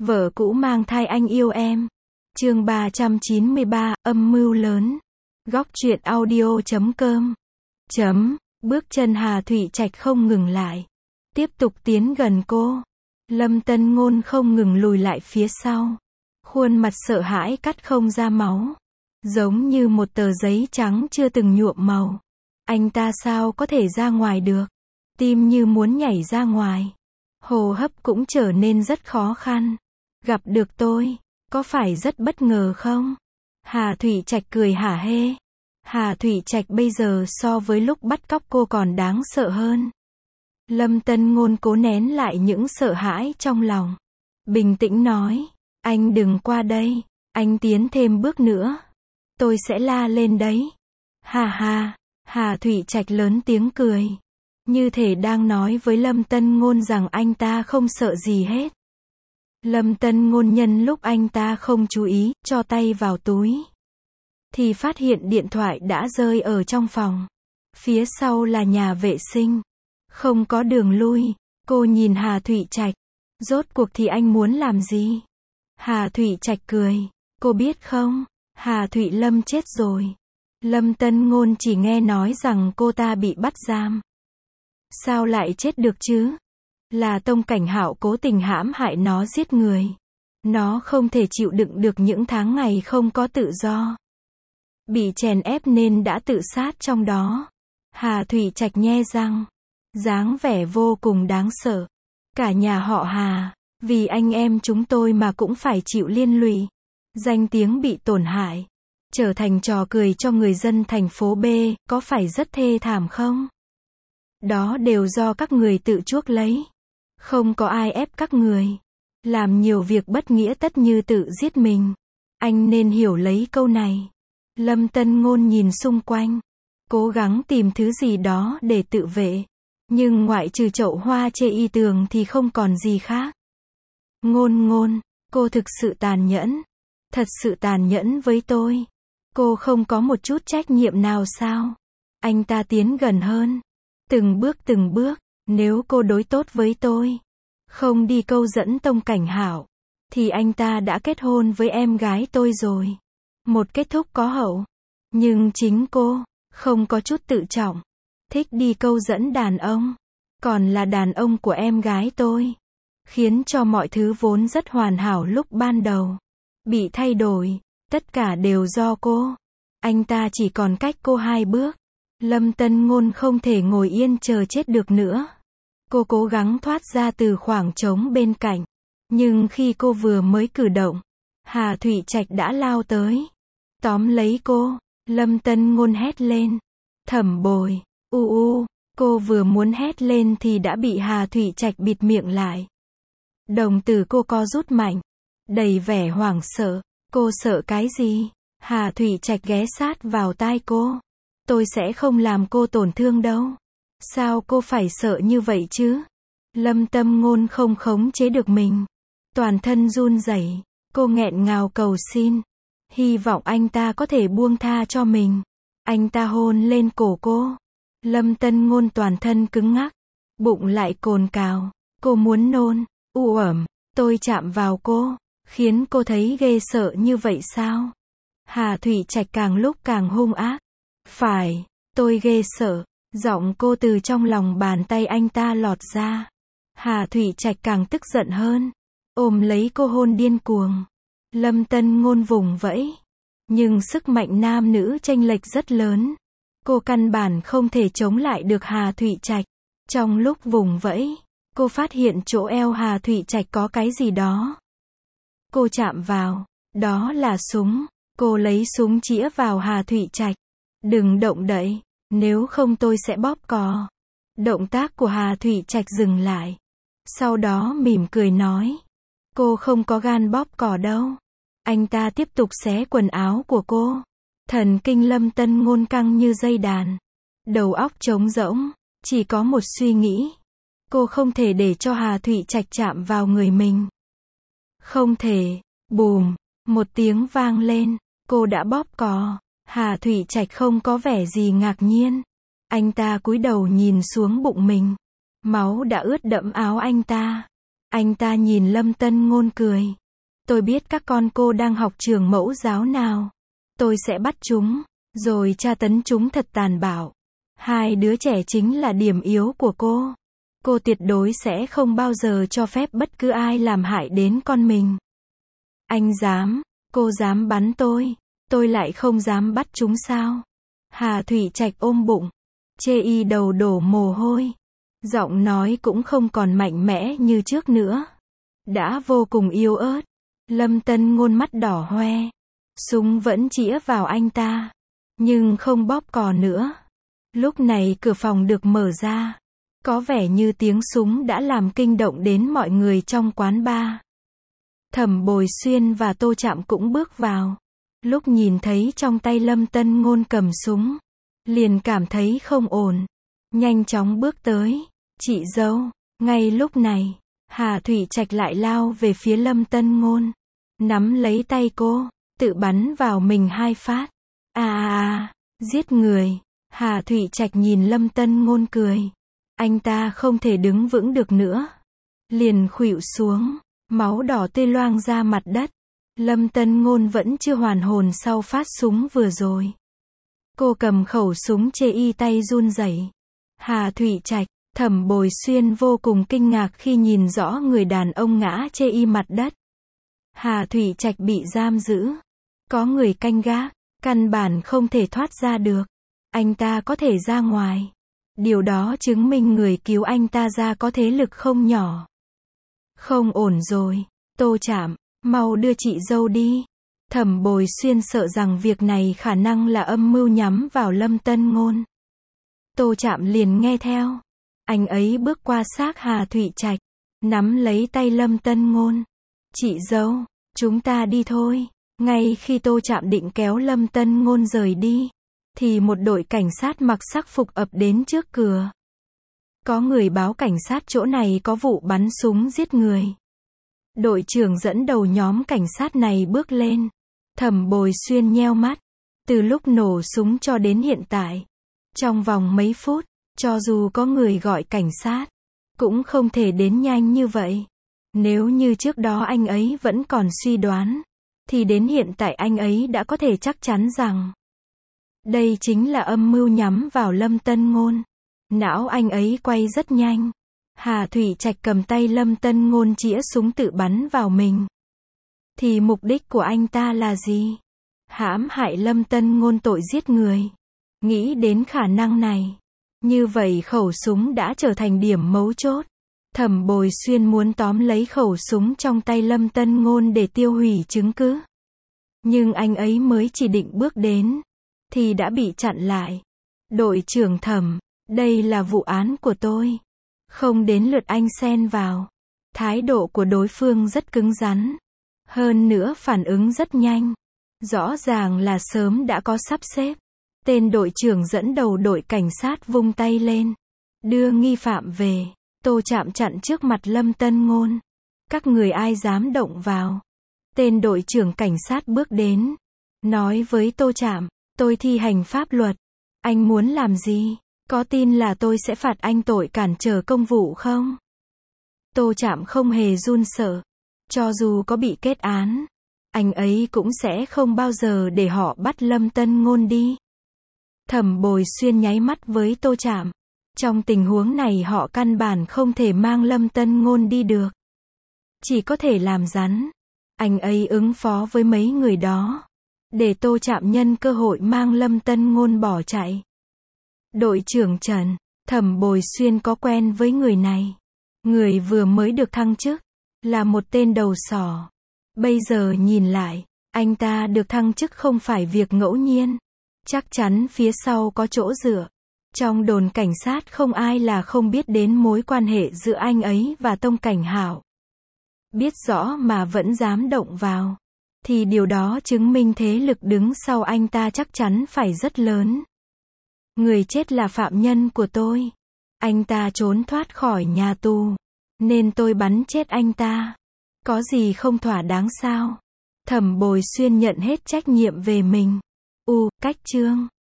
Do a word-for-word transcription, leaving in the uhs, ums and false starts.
Vợ cũ mang thai anh yêu em. Chương ba trăm chín mươi ba, âm mưu lớn. Góc truyện audio chấm com. Chấm, bước chân Hà Thụy Trạch không ngừng lại. Tiếp tục tiến gần cô. Lâm Tân Ngôn không ngừng lùi lại phía sau. Khuôn mặt sợ hãi cắt không ra máu. Giống như một tờ giấy trắng chưa từng nhuộm màu. Anh ta sao có thể ra ngoài được? Tim như muốn nhảy ra ngoài. Hô hấp cũng trở nên rất khó khăn. Gặp được tôi, có phải rất bất ngờ không? Hà Thụy Trạch cười hả hê. Hà Thụy Trạch bây giờ so với lúc bắt cóc cô còn đáng sợ hơn. Lâm Tân Ngôn cố nén lại những sợ hãi trong lòng. Bình tĩnh nói, anh đừng qua đây, anh tiến thêm bước nữa. Tôi sẽ la lên đấy. Hà hà, Hà Thụy Trạch lớn tiếng cười. Như thể đang nói với Lâm Tân Ngôn rằng anh ta không sợ gì hết. Lâm Tân Ngôn nhân lúc anh ta không chú ý, cho tay vào túi. Thì phát hiện điện thoại đã rơi ở trong phòng. Phía sau là nhà vệ sinh. Không có đường lui. Cô nhìn Hà Thụy Trạch. Rốt cuộc thì anh muốn làm gì? Hà Thụy Trạch cười. Cô biết không? Hà Thụy Lâm chết rồi. Lâm Tân Ngôn chỉ nghe nói rằng cô ta bị bắt giam. Sao lại chết được chứ? Là Tông Cảnh Hạo cố tình hãm hại nó giết người. Nó không thể chịu đựng được những tháng ngày không có tự do. Bị chèn ép nên đã tự sát trong đó. Hà Thụy Trạch nhe răng. Dáng vẻ vô cùng đáng sợ. Cả nhà họ Hà, vì anh em chúng tôi mà cũng phải chịu liên lụy. Danh tiếng bị tổn hại. Trở thành trò cười cho người dân thành phố B, có phải rất thê thảm không? Đó đều do các người tự chuốc lấy. Không có ai ép các người. Làm nhiều việc bất nghĩa tất như tự giết mình. Anh nên hiểu lấy câu này. Lâm Tân Ngôn nhìn xung quanh. Cố gắng tìm thứ gì đó để tự vệ. Nhưng ngoại trừ chậu hoa chê y tường thì không còn gì khác. Ngôn ngôn, cô thực sự tàn nhẫn. Thật sự tàn nhẫn với tôi. Cô không có một chút trách nhiệm nào sao? Anh ta tiến gần hơn. Từng bước từng bước. Nếu cô đối tốt với tôi, không đi câu dẫn Tông Cảnh Hạo, thì anh ta đã kết hôn với em gái tôi rồi. Một kết thúc có hậu. Nhưng chính cô, không có chút tự trọng. Thích đi câu dẫn đàn ông. Còn là đàn ông của em gái tôi. Khiến cho mọi thứ vốn rất hoàn hảo lúc ban đầu. Bị thay đổi. Tất cả đều do cô. Anh ta chỉ còn cách cô hai bước. Lâm Tân Ngôn không thể ngồi yên chờ chết được nữa. Cô cố gắng thoát ra từ khoảng trống bên cạnh. Nhưng khi cô vừa mới cử động, Hà Thụy Trạch đã lao tới. Tóm lấy cô. Lâm Tân Ngôn hét lên. Thẩm Bồi, u u. Cô vừa muốn hét lên thì đã bị Hà Thụy Trạch bịt miệng lại. Đồng tử cô co rút mạnh. Đầy vẻ hoảng sợ. Cô sợ cái gì? Hà Thụy Trạch ghé sát vào tai cô. Tôi sẽ không làm cô tổn thương đâu. Sao cô phải sợ như vậy chứ? Lâm Tâm Ngôn không khống chế được mình. Toàn thân run rẩy. Cô nghẹn ngào cầu xin. Hy vọng anh ta có thể buông tha cho mình. Anh ta hôn lên cổ cô. Lâm Tân Ngôn toàn thân cứng ngắc. Bụng lại cồn cào. Cô muốn nôn. U ẩm. Tôi chạm vào cô. Khiến cô thấy ghê sợ như vậy sao? Hà Thụy Trạch càng lúc càng hung ác. Phải. Tôi ghê sợ. Giọng cô từ trong lòng bàn tay anh ta lọt ra. Hà Thụy Trạch càng tức giận hơn. Ôm lấy cô hôn điên cuồng. Lâm Tân Ngôn vùng vẫy. Nhưng sức mạnh nam nữ chênh lệch rất lớn. Cô căn bản không thể chống lại được Hà Thụy Trạch. Trong lúc vùng vẫy, cô phát hiện chỗ eo Hà Thụy Trạch có cái gì đó. Cô chạm vào. Đó là súng. Cô lấy súng chĩa vào Hà Thụy Trạch. Đừng động đậy. Nếu không tôi sẽ bóp cò. Động tác của Hà Thụy Trạch dừng lại. Sau đó mỉm cười nói. Cô không có gan bóp cò đâu. Anh ta tiếp tục xé quần áo của cô. Thần kinh Lâm Tân Ngôn căng như dây đàn. Đầu óc trống rỗng. Chỉ có một suy nghĩ. Cô không thể để cho Hà Thụy Trạch chạm vào người mình. Không thể. Bùm. Một tiếng vang lên. Cô đã bóp cò. Hà Thụy Trạch không có vẻ gì ngạc nhiên. Anh ta cúi đầu nhìn xuống bụng mình. Máu đã ướt đẫm áo anh ta. Anh ta nhìn Lâm Tân Ngôn cười. Tôi biết các con cô đang học trường mẫu giáo nào. Tôi sẽ bắt chúng, rồi tra tấn chúng thật tàn bạo. Hai đứa trẻ chính là điểm yếu của cô. Cô tuyệt đối sẽ không bao giờ cho phép bất cứ ai làm hại đến con mình. Anh dám, cô dám bắn tôi, tôi lại không dám bắt chúng sao? Hà Thụy Trạch ôm bụng, chê y đầu đổ mồ hôi. Giọng nói cũng không còn mạnh mẽ như trước nữa. Đã vô cùng yếu ớt. Lâm Tân Ngôn mắt đỏ hoe. Súng vẫn chĩa vào anh ta. Nhưng không bóp cò nữa. Lúc này cửa phòng được mở ra. Có vẻ như tiếng súng đã làm kinh động đến mọi người trong quán bar. Thẩm Bồi Xuyên và Tô Trạm cũng bước vào. Lúc nhìn thấy trong tay Lâm Tân Ngôn cầm súng, liền cảm thấy không ổn. Nhanh chóng bước tới. Chị dâu. Ngay lúc này, Hà Thụy Trạch lại lao về phía Lâm Tân Ngôn. Nắm lấy tay cô, tự bắn vào mình hai phát. À à à, giết người. Hà Thụy Trạch nhìn Lâm Tân Ngôn cười. Anh ta không thể đứng vững được nữa. Liền khuỵu xuống, máu đỏ tươi loang ra mặt đất. Lâm Tân Ngôn vẫn chưa hoàn hồn sau phát súng vừa rồi. Cô cầm khẩu súng chê y tay run rẩy. Hà Thụy Trạch, Thẩm Bồi Xuyên vô cùng kinh ngạc khi nhìn rõ người đàn ông ngã chê y mặt đất. Hà Thụy Trạch bị giam giữ. Có người canh gác, căn bản không thể thoát ra được. Anh ta có thể ra ngoài. Điều đó chứng minh người cứu anh ta ra có thế lực không nhỏ. Không ổn rồi. Tô Trạm, mau đưa chị dâu đi. Thẩm Bồi Xuyên sợ rằng việc này khả năng là âm mưu nhắm vào Lâm Tân Ngôn. Tô Trạm liền nghe theo. Anh ấy bước qua xác Hà Thụy Trạch, nắm lấy tay Lâm Tân Ngôn. Chị dâu, chúng ta đi thôi. Ngay khi Tô Trạm định kéo Lâm Tân Ngôn rời đi, thì một đội cảnh sát mặc sắc phục ập đến trước cửa. Có người báo cảnh sát chỗ này có vụ bắn súng giết người. Đội trưởng dẫn đầu nhóm cảnh sát này bước lên. Thẩm Bồi Xuyên nheo mắt. Từ lúc nổ súng cho đến hiện tại, trong vòng mấy phút, cho dù có người gọi cảnh sát, cũng không thể đến nhanh như vậy. Nếu như trước đó anh ấy vẫn còn suy đoán, thì đến hiện tại anh ấy đã có thể chắc chắn rằng đây chính là âm mưu nhắm vào Lâm Tân Ngôn. Não anh ấy quay rất nhanh. Hà Thụy Trạch cầm tay Lâm Tân Ngôn chĩa súng tự bắn vào mình. Thì mục đích của anh ta là gì? Hãm hại Lâm Tân Ngôn tội giết người. Nghĩ đến khả năng này, như vậy khẩu súng đã trở thành điểm mấu chốt. Thẩm Bồi Xuyên muốn tóm lấy khẩu súng trong tay Lâm Tân Ngôn để tiêu hủy chứng cứ. Nhưng anh ấy mới chỉ định bước đến, thì đã bị chặn lại. Đội trưởng Thẩm, đây là vụ án của tôi. Không đến lượt anh xen vào. Thái độ của đối phương rất cứng rắn. Hơn nữa phản ứng rất nhanh. Rõ ràng là sớm đã có sắp xếp. Tên đội trưởng dẫn đầu đội cảnh sát vung tay lên. Đưa nghi phạm về. Tô Trạm chặn trước mặt Lâm Tân Ngôn. Các người ai dám động vào. Tên đội trưởng cảnh sát bước đến. Nói với Tô Trạm, tôi thi hành pháp luật. Anh muốn làm gì? Có tin là tôi sẽ phạt anh tội cản trở công vụ không? Tô Trạm không hề run sợ. Cho dù có bị kết án, anh ấy cũng sẽ không bao giờ để họ bắt Lâm Tân Ngôn đi. Thẩm Bồi Xuyên nháy mắt với Tô Trạm. Trong tình huống này họ căn bản không thể mang Lâm Tân Ngôn đi được. Chỉ có thể làm rắn. Anh ấy ứng phó với mấy người đó. Để Tô Trạm nhân cơ hội mang Lâm Tân Ngôn bỏ chạy. Đội trưởng Trần, Thẩm Bồi Xuyên có quen với người này. Người vừa mới được thăng chức, là một tên đầu sỏ. Bây giờ nhìn lại, anh ta được thăng chức không phải việc ngẫu nhiên. Chắc chắn phía sau có chỗ dựa. Trong đồn cảnh sát không ai là không biết đến mối quan hệ giữa anh ấy và Tông Cảnh Hạo. Biết rõ mà vẫn dám động vào, thì điều đó chứng minh thế lực đứng sau anh ta chắc chắn phải rất lớn. Người chết là phạm nhân của tôi. Anh ta trốn thoát khỏi nhà tù, nên tôi bắn chết anh ta. Có gì không thỏa đáng sao? Thẩm Bồi Xuyên nhận hết trách nhiệm về mình. U, cách chương